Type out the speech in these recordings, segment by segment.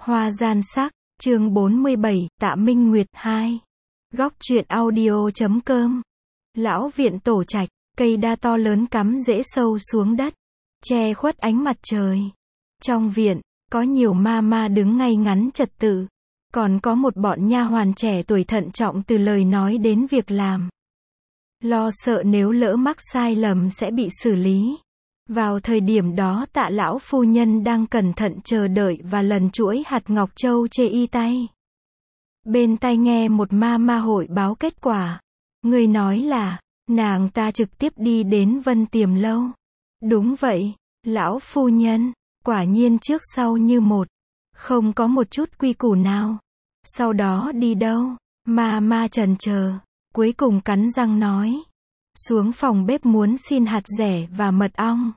Hoa gian sắc, chương 47, Tạ Minh Nguyệt 2. Góc truyện audio.com. Lão viện tổ trạch, cây đa to lớn cắm rễ sâu xuống đất, che khuất ánh mặt trời. Trong viện, có nhiều ma đứng ngay ngắn trật tự, còn có một bọn nha hoàn trẻ tuổi thận trọng từ lời nói đến việc làm. Lo sợ nếu lỡ mắc sai lầm sẽ bị xử lý. Vào thời điểm đó Tạ lão phu nhân đang cẩn thận chờ đợi và lần chuỗi hạt ngọc châu chê y tay. Bên tai nghe một ma hội báo kết quả. Người nói là, nàng ta trực tiếp đi đến Vân Tiềm lâu. Đúng vậy, lão phu nhân, quả nhiên trước sau như một. Không có một chút quy củ nào. Sau đó đi đâu? Ma chần chờ, cuối cùng cắn răng nói. Xuống phòng bếp muốn xin hạt dẻ và mật ong.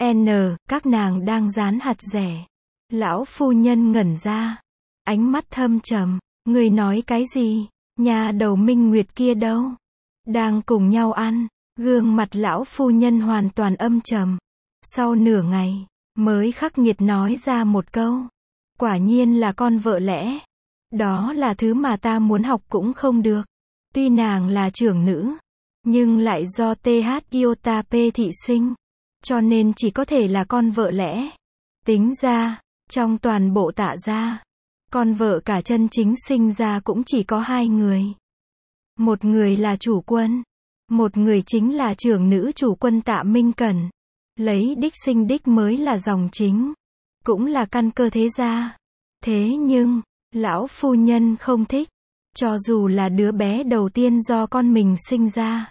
Các nàng đang rán hạt dẻ. Lão phu nhân ngẩn ra. Ánh mắt thâm trầm. Người nói cái gì? Nhà đầu Minh Nguyệt kia đâu? Đang cùng nhau ăn. Gương mặt lão phu nhân hoàn toàn âm trầm. Sau nửa ngày, mới khắc nghiệt nói ra một câu. Quả nhiên là con vợ lẽ. Đó là thứ mà ta muốn học cũng không được. Tuy nàng là trưởng nữ, nhưng lại do TH Iota P thị sinh. Cho nên chỉ có thể là con vợ lẽ. Tính ra, trong toàn bộ Tạ gia, con vợ cả chân chính sinh ra cũng chỉ có hai người. Một người là chủ quân, một người chính là trưởng nữ chủ quân Tạ Minh Cẩn. Lấy đích sinh đích mới là dòng chính, cũng là căn cơ thế gia. Thế nhưng, lão phu nhân không thích, cho dù là đứa bé đầu tiên do con mình sinh ra.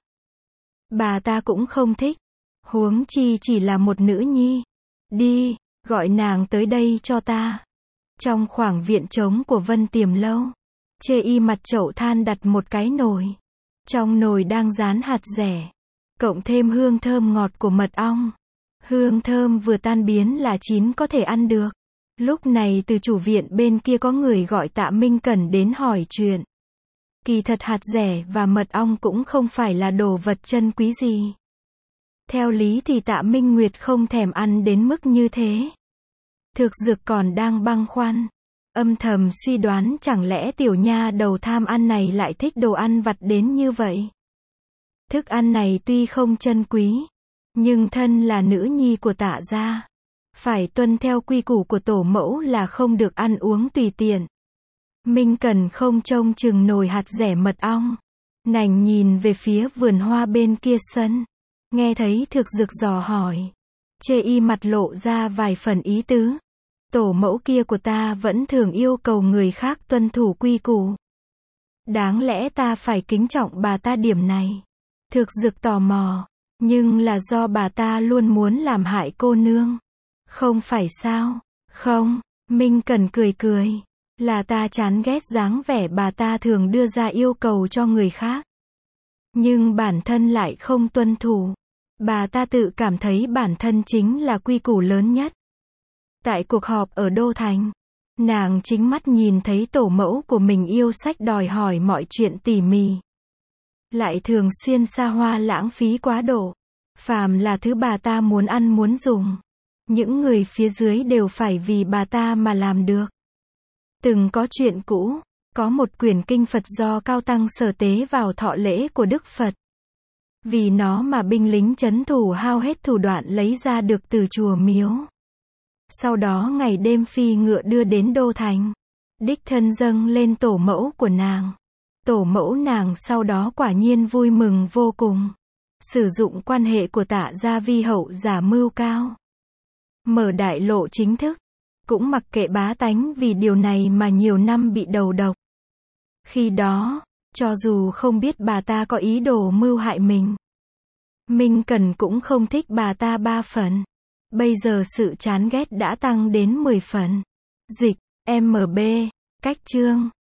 Bà ta cũng không thích. Huống chi chỉ là một nữ nhi. Đi, gọi nàng tới đây cho ta. Trong khoảng viện trống của Vân Tiềm lâu, chê y mặt chậu than đặt một cái nồi. Trong nồi đang rán hạt dẻ, cộng thêm hương thơm ngọt của mật ong. Hương thơm vừa tan biến là chín có thể ăn được. Lúc này từ chủ viện bên kia có người gọi Tạ Minh Cẩn đến hỏi chuyện. Kỳ thật hạt dẻ và mật ong cũng không phải là đồ vật chân quý gì. Theo lý thì Tạ Minh Nguyệt không thèm ăn đến mức như thế. Thực dược còn đang băn khoăn, âm thầm suy đoán chẳng lẽ tiểu nha đầu tham ăn này lại thích đồ ăn vặt đến như vậy. Thức ăn này tuy không chân quý, nhưng thân là nữ nhi của Tạ gia, phải tuân theo quy củ của tổ mẫu là không được ăn uống tùy tiện. Minh Cần không trông chừng nồi hạt dẻ mật ong, nành nhìn về phía vườn hoa bên kia sân. Nghe thấy thực dược dò hỏi, chê y mặt lộ ra vài phần ý tứ. Tổ mẫu kia của ta vẫn thường yêu cầu người khác tuân thủ quy củ. Đáng lẽ ta phải kính trọng bà ta điểm này. Thực dược tò mò, nhưng là do bà ta luôn muốn làm hại cô nương. Không phải sao? Không, Minh Cần cười. Là ta chán ghét dáng vẻ bà ta thường đưa ra yêu cầu cho người khác. Nhưng bản thân lại không tuân thủ. Bà ta tự cảm thấy bản thân chính là quy củ lớn nhất. Tại cuộc họp ở Đô Thành, nàng chính mắt nhìn thấy tổ mẫu của mình yêu sách đòi hỏi mọi chuyện tỉ mỉ. Lại thường xuyên xa hoa lãng phí quá độ. Phàm là thứ bà ta muốn ăn muốn dùng, những người phía dưới đều phải vì bà ta mà làm được. Từng có chuyện cũ, có một quyển kinh Phật do Cao Tăng Sở tế vào thọ lễ của Đức Phật. Vì nó mà binh lính trấn thủ hao hết thủ đoạn lấy ra được từ chùa miếu. Sau đó ngày đêm phi ngựa đưa đến Đô Thành. Đích thân dâng lên tổ mẫu của nàng. Tổ mẫu nàng sau đó quả nhiên vui mừng vô cùng. Sử dụng quan hệ của Tạ gia vi hậu giả mưu cao. Mở đại lộ chính thức. Cũng mặc kệ bá tánh vì điều này mà nhiều năm bị đầu độc. Khi đó, cho dù không biết bà ta có ý đồ mưu hại mình, Minh Cần cũng không thích bà ta 3 phần. Bây giờ sự chán ghét đã tăng đến 10 phần. Dịch, MB, cách chương.